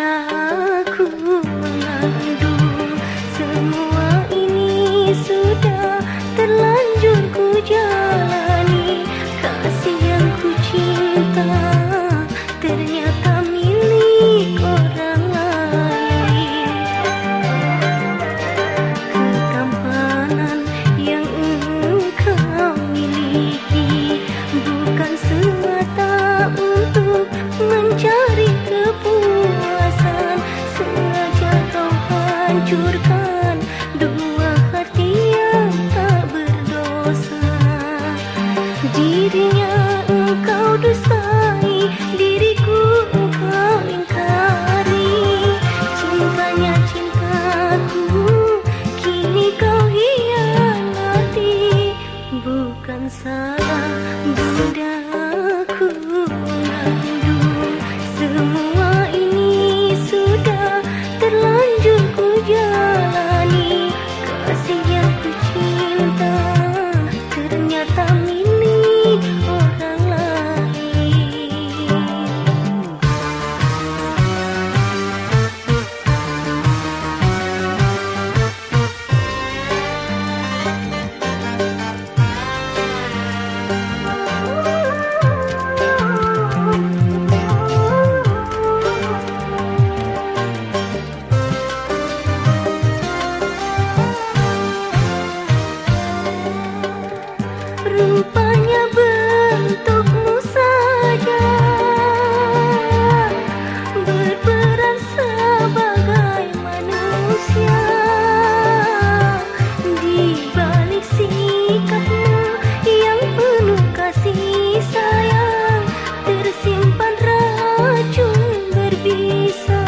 aku mengandung. Semua ini sudah terlanjur ku jalani. Kasih yang ku cinta ternyata milik orang lain. Ketampanan yang engkau miliki bukan semata untuk mencari kepuasan. Sengaja kau hancurkan dua hati yang tak berdosa. Dirinya engkau dustai, diriku engkau ingkari. Cintanya cintaku, kini kau hianati. Bukan salah bundaku mengandung. Semua ini sudah terlanjur ku jalani. Kasih yang ku cinta ternyata milik orang lain. Rupanya bentukmu saja berperan sebagai manusia. Di balik sikapmu yang penuh kasih sayang tersimpan racun berbisa.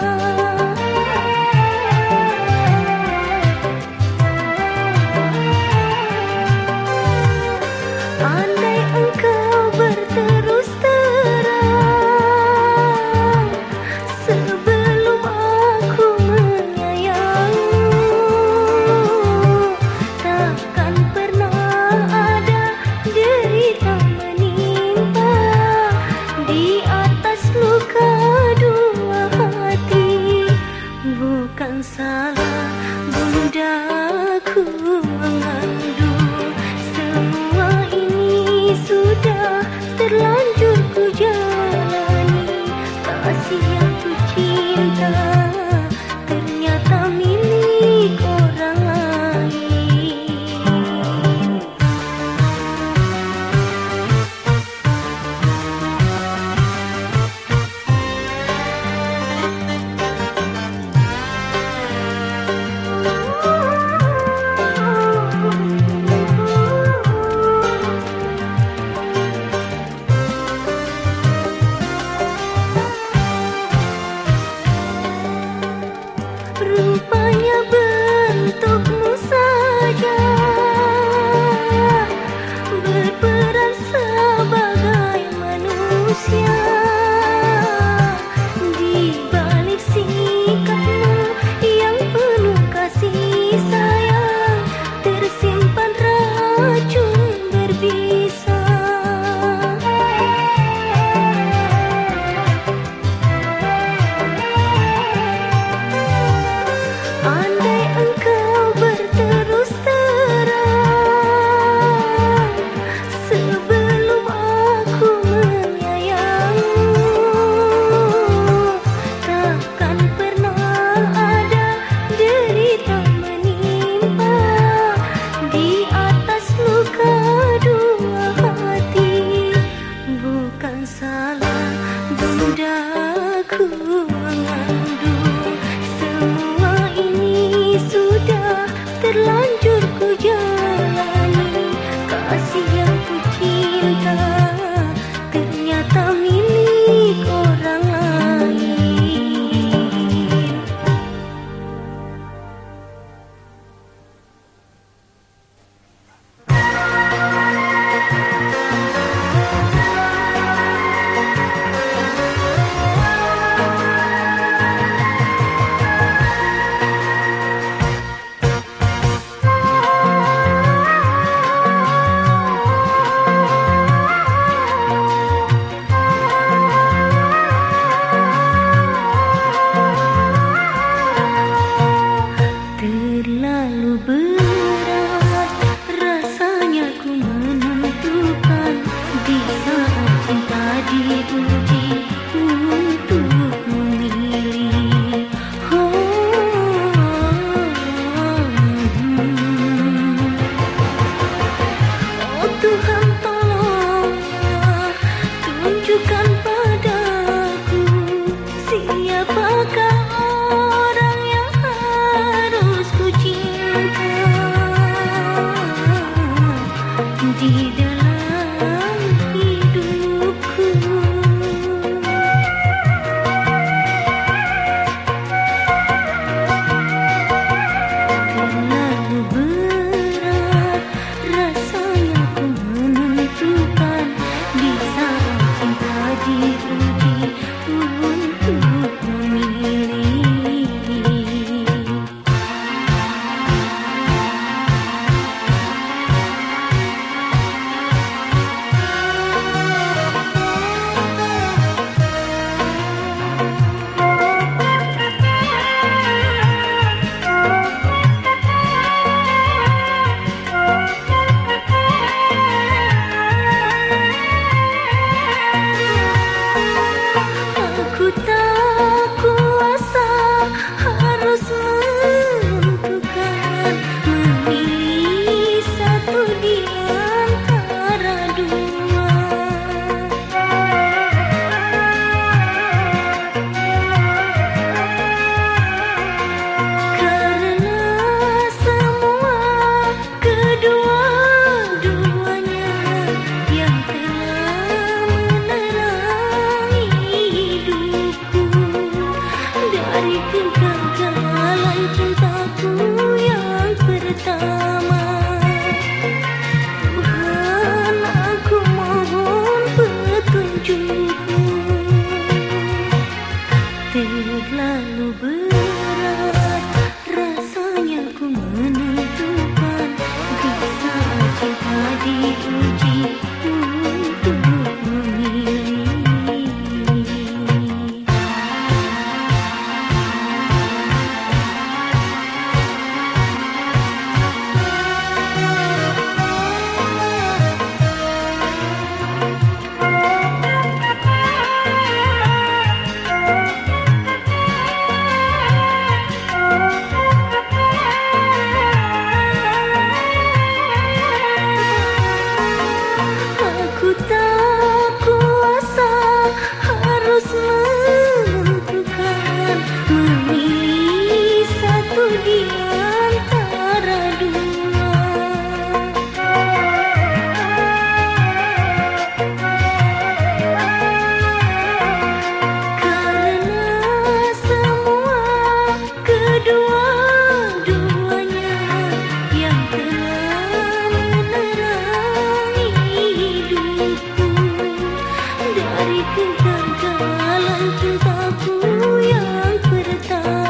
Andai engkau berterus terang sebelum aku menyayangmu, takkan pernah ada derita menimpa di atas luka dua hati. Bukan salah bundaku mengandung. Semua ini sudah terlanjur ku jalani. Kasih yang ku cinta ternyata milik orang lain. Rupanya bentukmu saja berperan sebagai manusia. Di balik sikapmu yang penuh kasih sayang tersimpan racun berbisa. Andai engkau berterus terang sebelum aku menyayangmu, takkan pernah ada derita menimpa di atas luka dua hati. Bukan salah bundaku mengandung. Semua ini sudah terlanjur ku jalani. Kasih yang ku cinta ternyata milik orang lain. Siapakah orang yang harus ku cinta di dalam hidupku? Terlalu berat rasanya ku menentukan di saat cinta diuji untuk memilih. Aku tak kuasa harus menentukan, memilih satu di antara dua. Karena semua kedua-duanya yang telah menerangi hidupku dari kegagalan cintaku yang pertama. Tuhan, aku mohon petunjukmu. Terlalu berat rasanya ku menentukan di saat cinta diuji untuk memilih. Aku tak kuasa harus menentukan, memilih satu di antara dua. Karena semua kedua-duanya yang telah menerangi hidupku dari kegagalan cintaku yang pertama.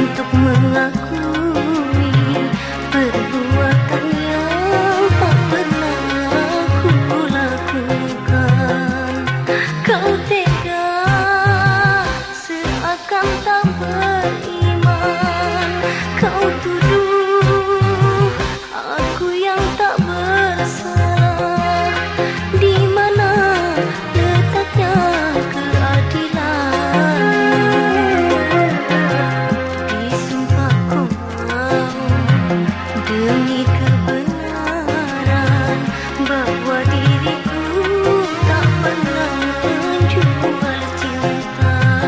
untuk mengakui perbuatan yang tak pernah ku lakukan. Kau tega seakan tak beriman. Kau tuduh aku yang tak bersalah. Di mana letaknya keadilan? Disumpah kau demi kebenaran bahwa diriku tak pernah menjual cinta.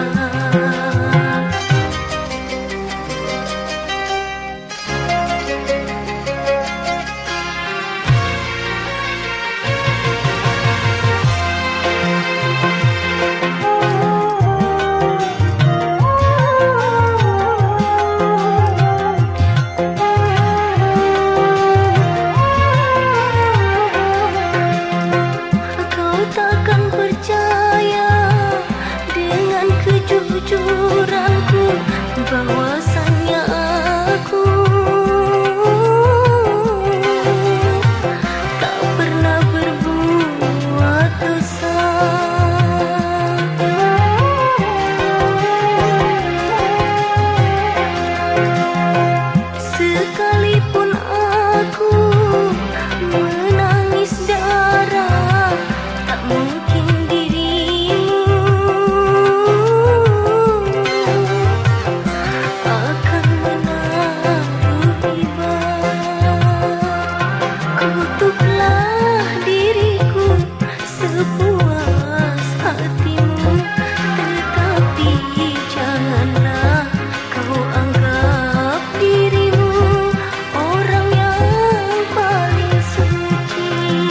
Kau takkan percaya dengan kejujuranku bahwasannya aku tak pernah berbuat dosa. Sekalipun aku menangis darah, tak mungkin dirimu akan menaruh iba. Kutuklah diriku sepuas hatimu, tetapi janganlah kau anggap dirimu orang yang paling suci.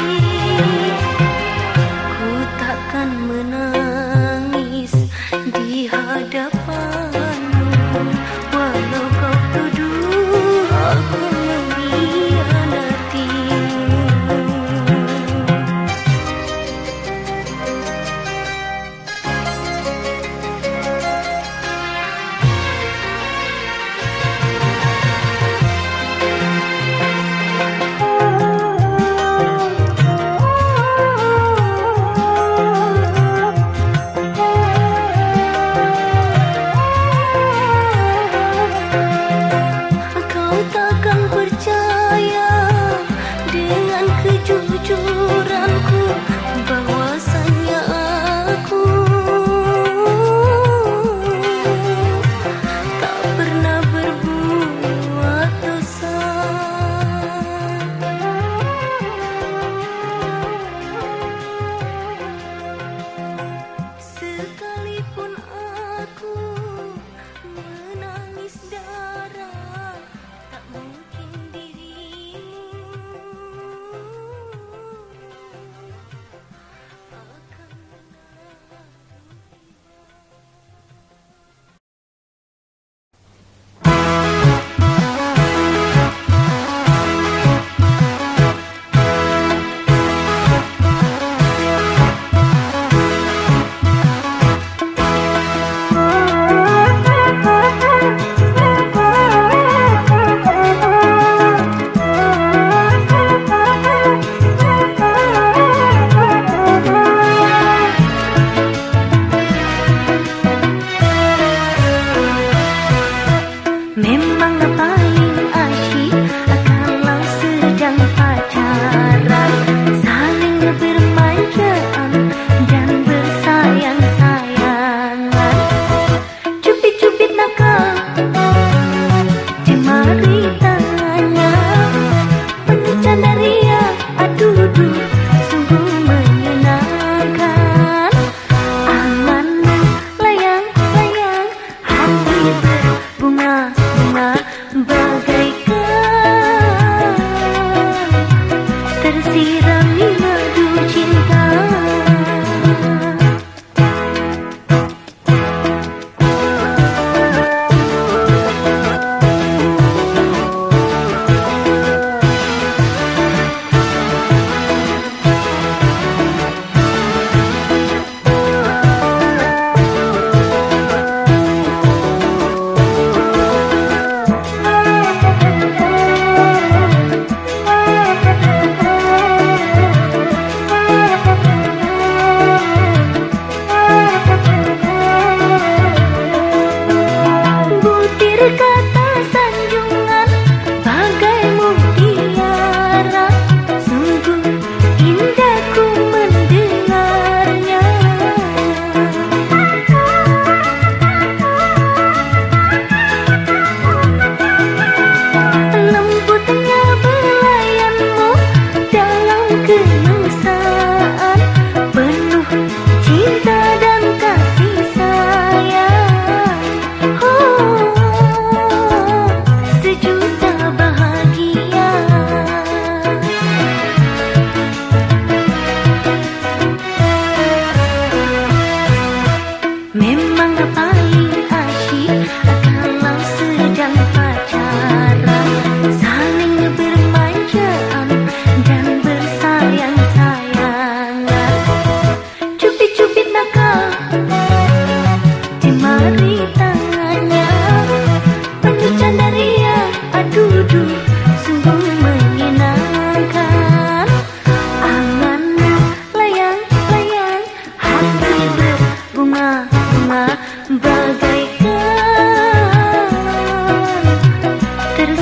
Ku takkan menangis di hadapanmu, walau kau tuduh aku mengkhianatimu. Kau takkan percaya dengan kejujuranku bahwasannya aku tak pernah berbuat dosa. Sekalipun aku menangis darah, tak mungkin dirimu akan memang paling asyik kalau sedang pacaran, saling bermanjaan dan bersayang-sayangan. Cubit-cubit nakal, jemari tangannya, penuh canda ria, aduh sungguh menyenangkan. Aman layang-layang, hati berbunga-bunga.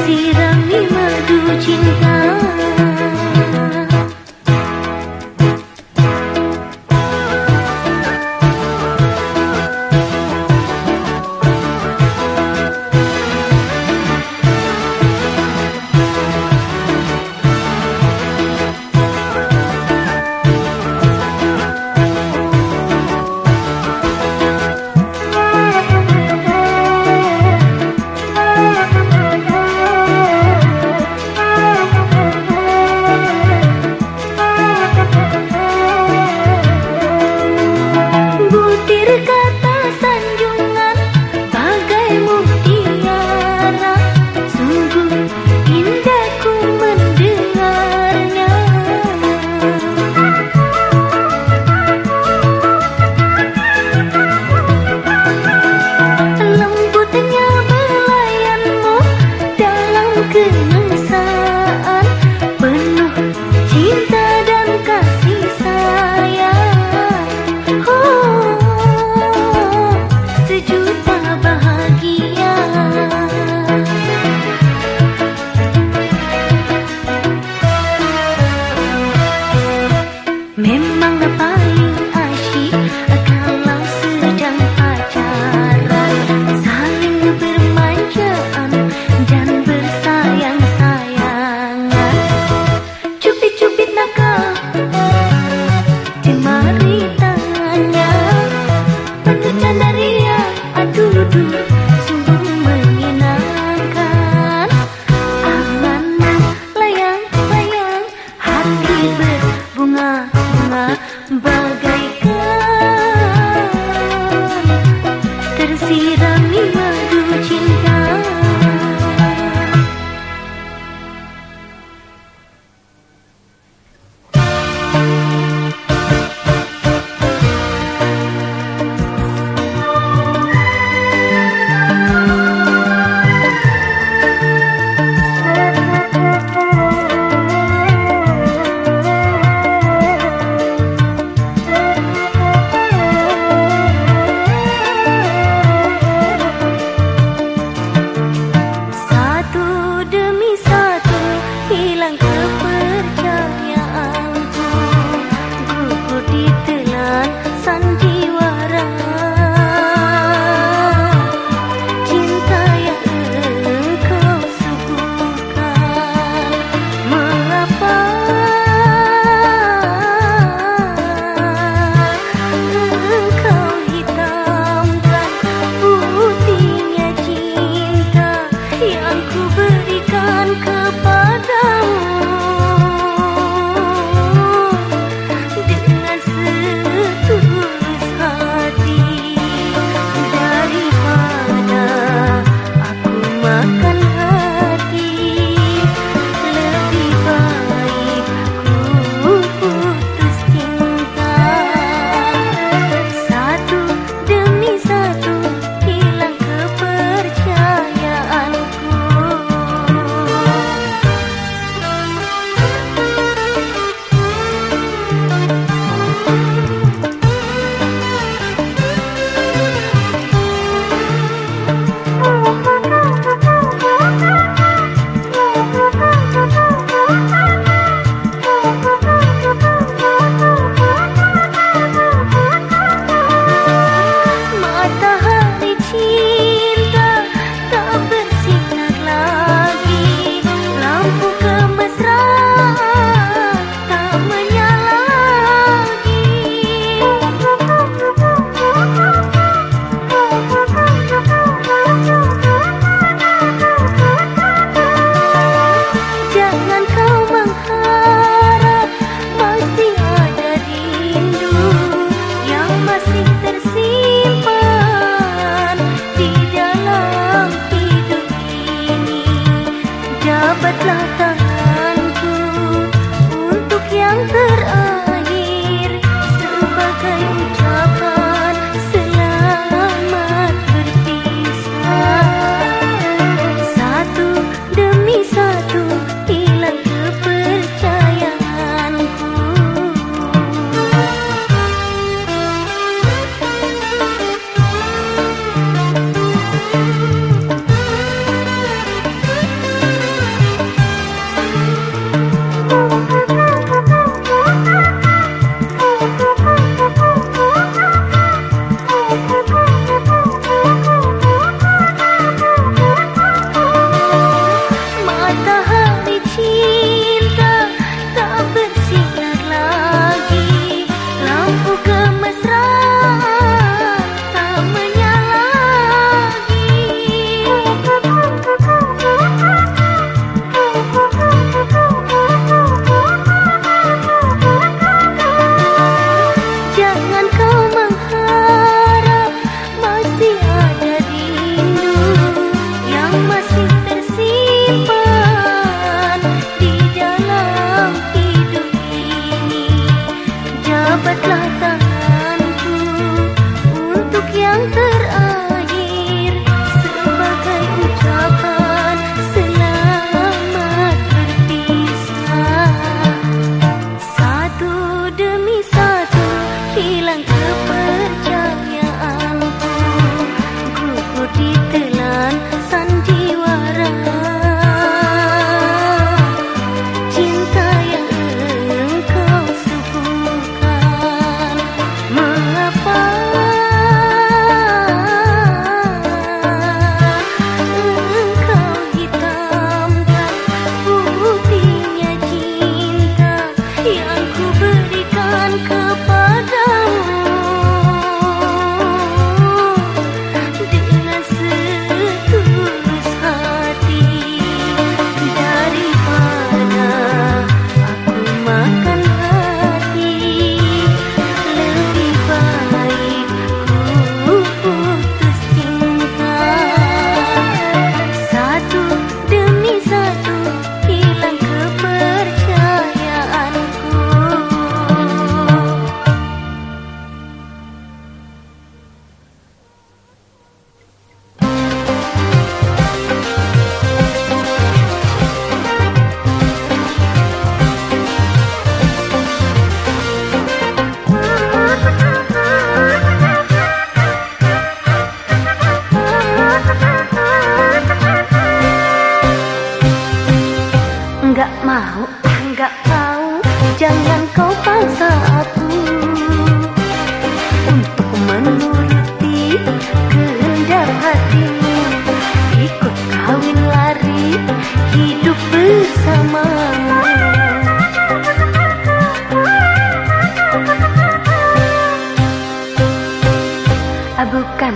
tersirami madu cinta. Kenesaan penuh cinta dan kasih sayang. Oh, sejuta bahagia. Memang paling asyik kalau sedang pacaran, saling bermanjaan dan bersayang-sayangan. Cubit-cubit nakal, jemari tangannya, penuh canda ria, aduh-duh, sungguh menyenangkan. Amanah, layang-layang, hati berbunga-bunga, bagaikan tersirami madu cinta. Hilang kepercayaanku, gugur ditelan sandiwara. Cinta yang engkau suguhkan, mengapa engkau hitamkan putihnya cinta yang ku berikan kepada dengan setulus hati. Daripada aku makan hati, lebih baik ku putus cinta. Satu demi satu hilang kepercayaanku.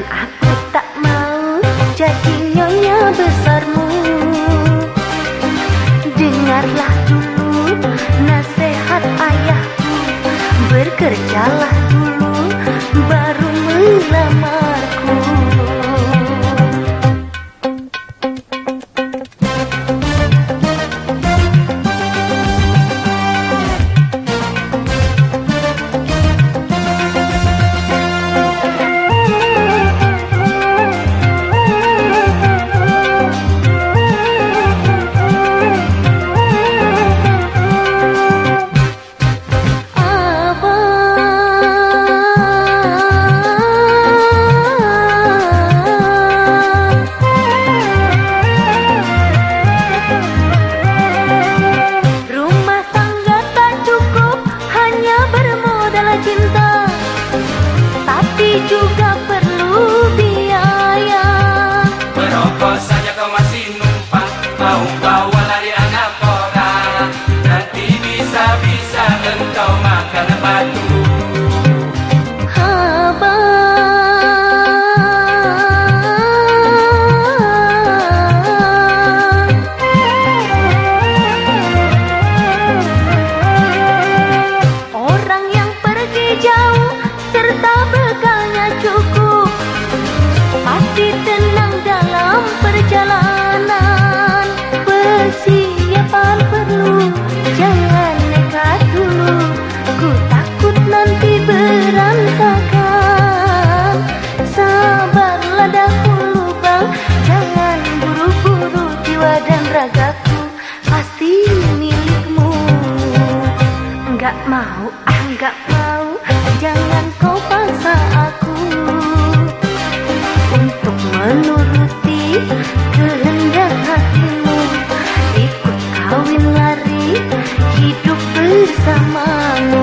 aku tak mau jadi nyonya besarmu. Dengarlah dulu nasihat ayahku, bekerjalah dulu baru melamarku. Juga perlu biaya. Merokok saja kau masih numpang, mau bawa lari anak orang. Nanti bisa-bisa engkau makan batu. Orang yang pergi jauh serta bekalnya cukup, pasti tenang dalam perjalanan. Persiapan perlu, jangan nekat dulu. Ku takut nanti berantakan. Sabarlah dahulu bang, jangan buru-buru. Jiwa dan ragaku pasti milikmu. Enggak mau, enggak mau, jangan kau paksa aku untuk menuruti kehendak hatimu. Ikut kawin lari, hidup bersamamu.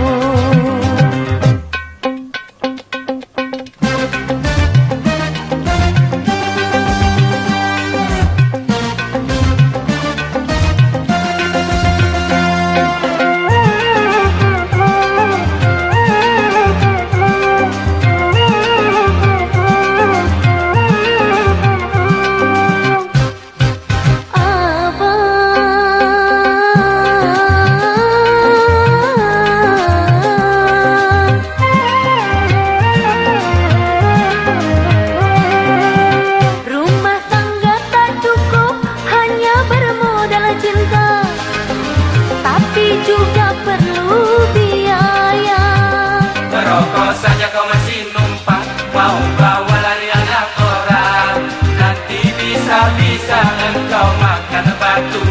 Juga perlu biaya. Merokok saja kau masih numpang, mau bawa lari anak orang. Nanti bisa-bisa engkau makan batu.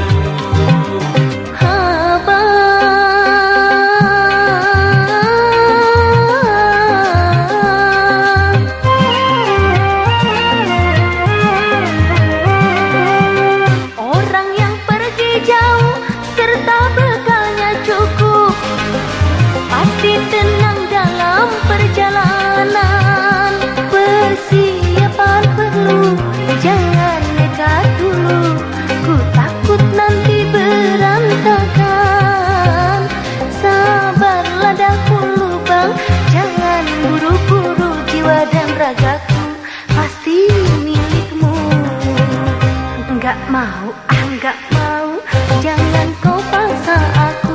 Orang yang pergi jauh serta bekalnya cukup, pasti tenang dalam perjalanan. Persiapan perlu, jangan nekat dulu. Ku takut nanti berantakan. Sabarlah dahulu bang, jangan buru-buru. Jiwa dan ragaku pasti milikmu. Enggak mau, enggak mau, jangan kau paksa aku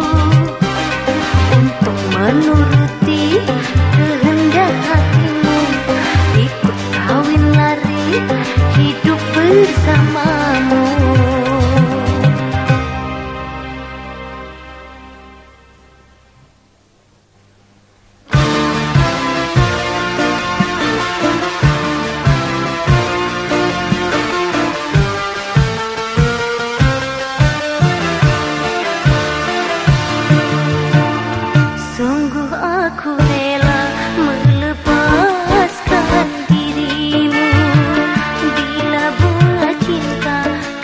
untuk menuruti kehendak hatimu. Ikut kawin lari, hidup bersamamu. Aku rela melepaskan dirimu bila bunga cinta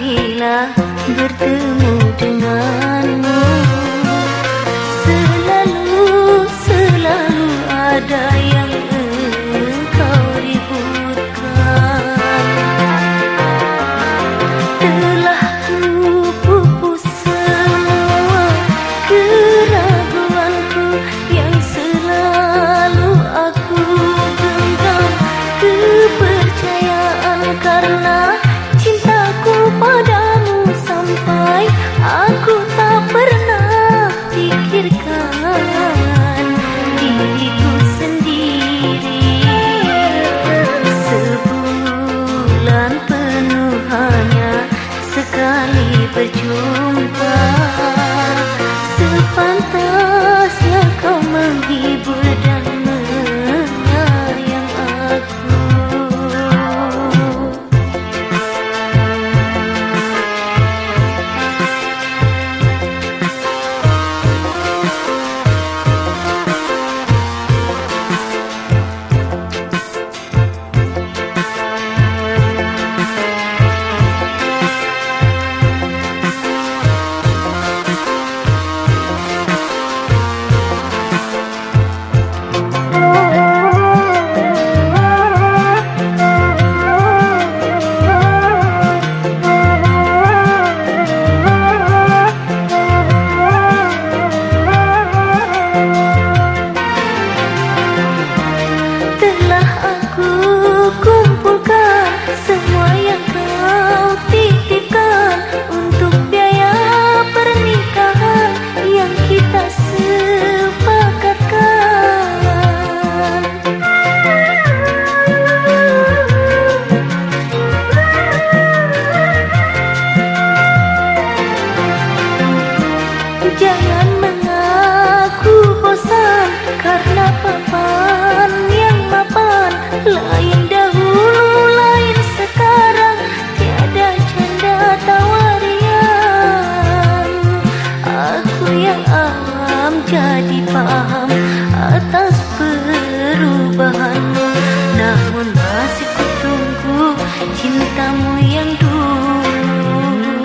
apabila bertemu denganmu. Selalu ada yang engkau ributkan. Telah ku pupus semua keraguanku yang selalu aku genggam. Kepercayaan karena cintaku padamu sampai aku tak pernah pikirkan diriku sendiri. Sebulan penuh hanya sekali berjumpa. Sepantasnya kau menghibur dan menyayang aku. Jangan mengaku bosan karena papan yang mapan. Lain dahulu, lain sekarang, tiada canda tawarian. Aku yang awam jadi paham atas perubahanmu, namun masih kutunggu cintamu yang dulu.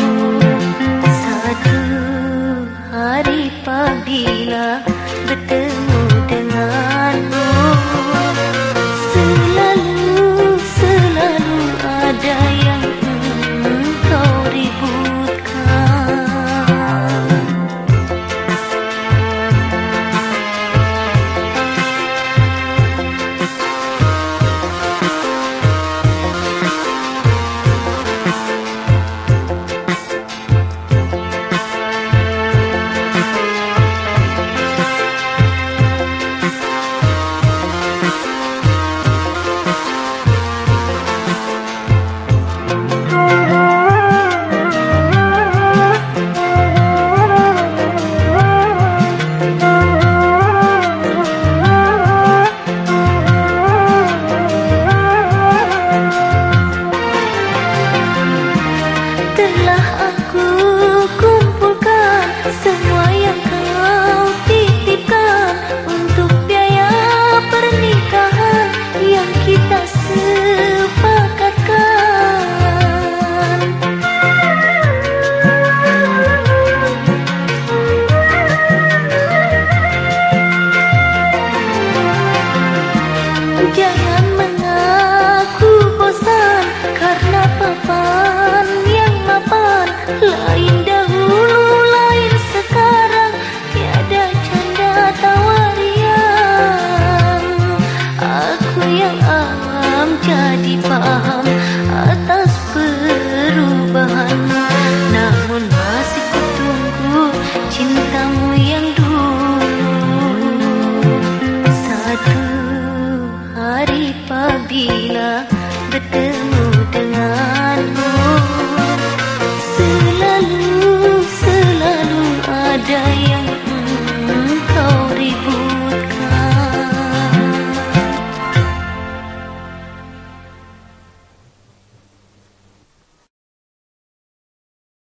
Satu hari apabila bertemu denganmu, selalu ada yang engkau ributkan. Telah aku kumpulkan semua yang kau titipkan untuk biaya pernikahan yang kita sepakatkan. Jangan mengaku bosan karena papan yang mapan. Lain dahulu, lain sekarang, tiada canda tawarian. Aku yang awam jadi paham atas perubahanmu, namun masih kutunggu cintamu yang dulu. Satu hari apabila bertemu denganmu, selalu ada yang